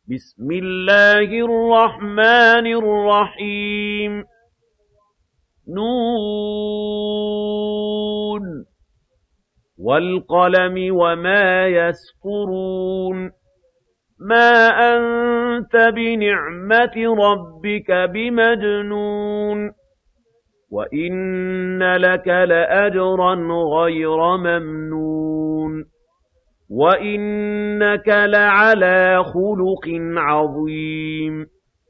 بسم الله الرحمن الرحيم نون والقلم وما يسطرون ما أنت بنعمة ربك بمجنون وإن لك لأجرا غير ممنون وإنك لعلى خلق عظيم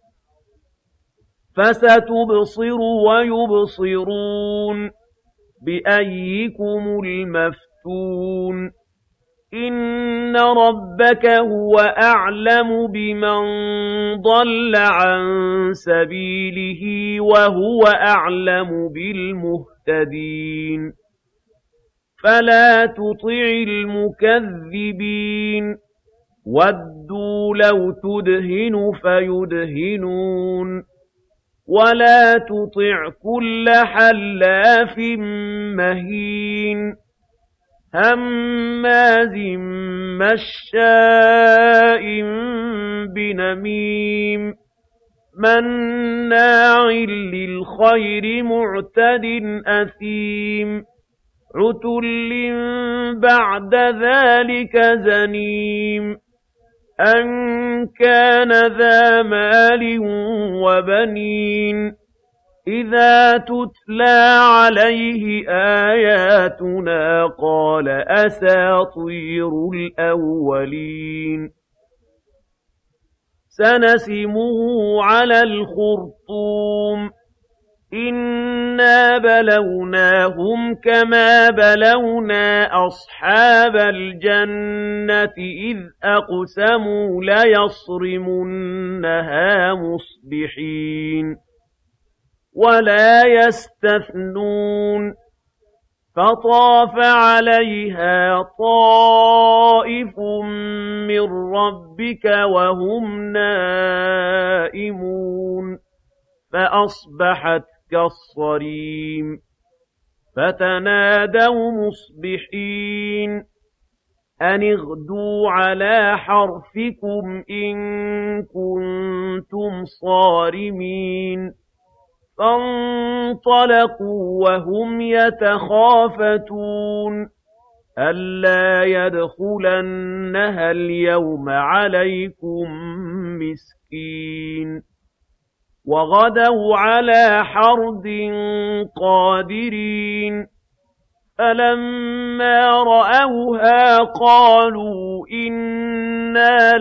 فستبصر ويبصرون بأيكم المفتون إن ربك هو أعلم بمن ضل عن سبيله وهو أعلم بالمهتدين فلا تطع المكذبين ودوا لو تدهن فيدهنون ولا تطع كل حلاف مهين هماز مشاء بنميم مناع للخير معتد أثيم عتل بعد ذلك زنيم أن كان ذا مال وبنين إذا تتلى عليه آياتنا قال أساطير الأولين سنسمه على الخرطوم إنا بلوناهم كما بلونا أصحاب الجنة إذ أقسموا ليصرمنها مصبحين ولا يستثنون فطاف عليها طائف من ربك وهم نائمون فأصبحت كالصريم فتنادوا مصبحين أن اغدوا على حرثكم إن كنتم صارمين فانطلقوا وهم يتخافتون ألا يدخلنها اليوم عليكم مسكين وغدوا على حرد قادرين فلما رأوها قالوا إنا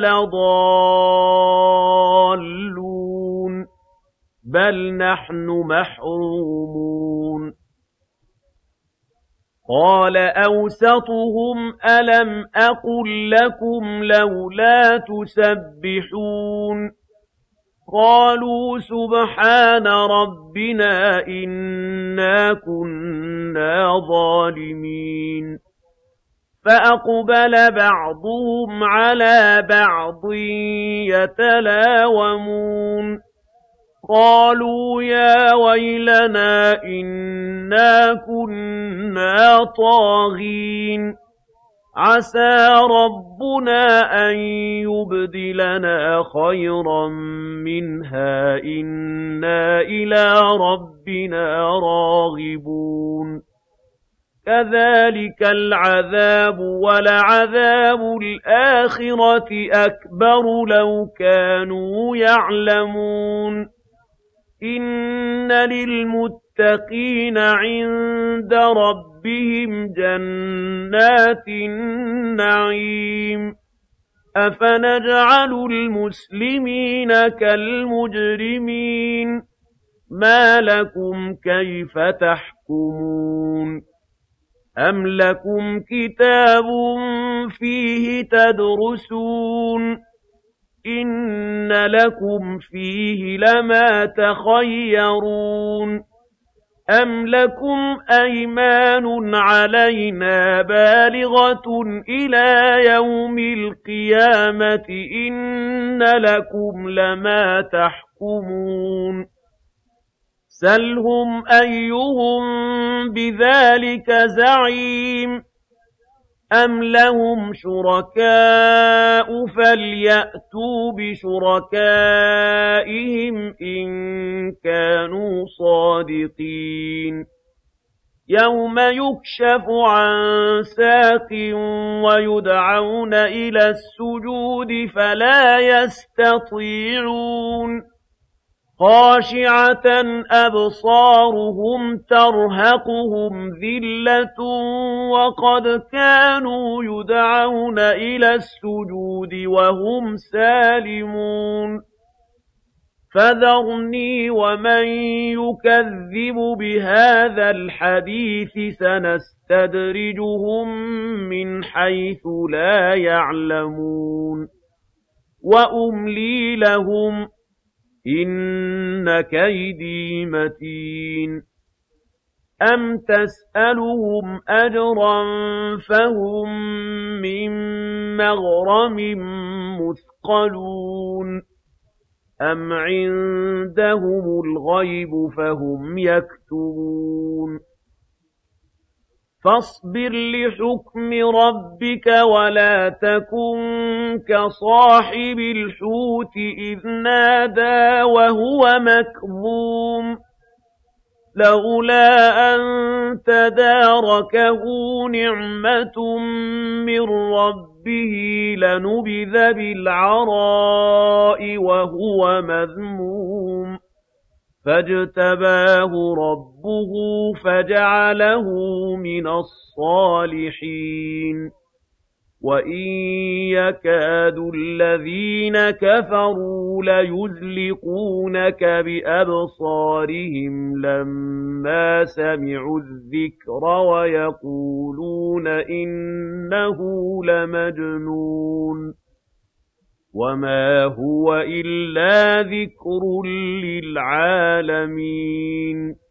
لضالون بل نحن محرومون قال أوسطهم ألم أقل لكم لولا تسبحون قالوا سبحان ربنا إنا كنا ظالمين فأقبل بعضهم على بعض يتلاومون قالوا يا ويلنا إنا كنا طاغين عسى ربنا أن يبدلنا خيرا منها إنا إلى ربنا راغبون كذلك العذاب ولعذاب الآخرة أكبر لو كانوا يعلمون إن للمتقين عند ربهم جنات النعيم أفنجعل المسلمين كالمجرمين ما لكم كيف تحكمون أم لكم كتاب فيه تدرسون إن لكم فيه لما تخيرون أم لكم أيمان علينا بالغة إلى يوم القيامة إن لكم لما تحكمون سلهم أيهم بذلك زعيم أَمْ لَهُمْ شُرَكَاءُ فَلْيَأْتُوا بِشُرَكَائِهِمْ إِن كَانُوا صَادِقِينَ يَوْمَ يُكْشَفُ عَن سَاقٍ وَيُدْعَوْنَ إِلَى السُّجُودِ فَلَا يَسْتَطِيعُونَ خَاشِعَةً أَبْصَارُهُمْ تَرْهَقُهُمْ ذِلَّةٌ وَقَدْ كَانُوا يُدْعَوْنَ إِلَى السُّجُودِ وَهُمْ سَالِمُونَ فَذَرْنِي وَمَن يُكَذِّبُ بِهَٰذَا الْحَدِيثِ سَنَسْتَدْرِجُهُم مِّنْ حَيْثُ لَا يَعْلَمُونَ وَأُمْلِي لَهُمْ ۚ إِنَّ كَيْدِي مَتِينٌ أَمْ تَسْأَلُهُمْ أَجْرًا فَهُم مِّن مَّغْرَمٍ مُّثْقَلُونَ أَمْ عِندَهُمُ الْغَيْبُ فَهُمْ يَكْتُبُونَ فَاصْبِرْ لِحُكْمِ رَبِّكَ وَلَا تَكُن كَصَاحِبِ الْحُوتِ إِذْ نَادَىٰ وَهُوَ مَكْظُومٌ لَّوْلَا أَن تَدَارَكَهُ نِعْمَةٌ مِّن رَّبِّهِ لَنُبِذَ بِالْعَرَاءِ وَهُوَ مَذْمُومٌ فَاجْتَبَاهُ رَبُّهُ فَجَعَلَهُ مِنَ الصَّالِحِينَ وَإِن يَكَادُ الَّذِينَ كَفَرُوا لَيُزْلِقُونَكَ بِأَبْصَارِهِمْ لَمَّا سَمِعُوا الذِّكْرَ وَيَقُولُونَ إِنَّهُ لَمَجْنُونٌ وَمَا هُوَ إِلَّا ذِكْرٌ لِّلْعَالَمِينَ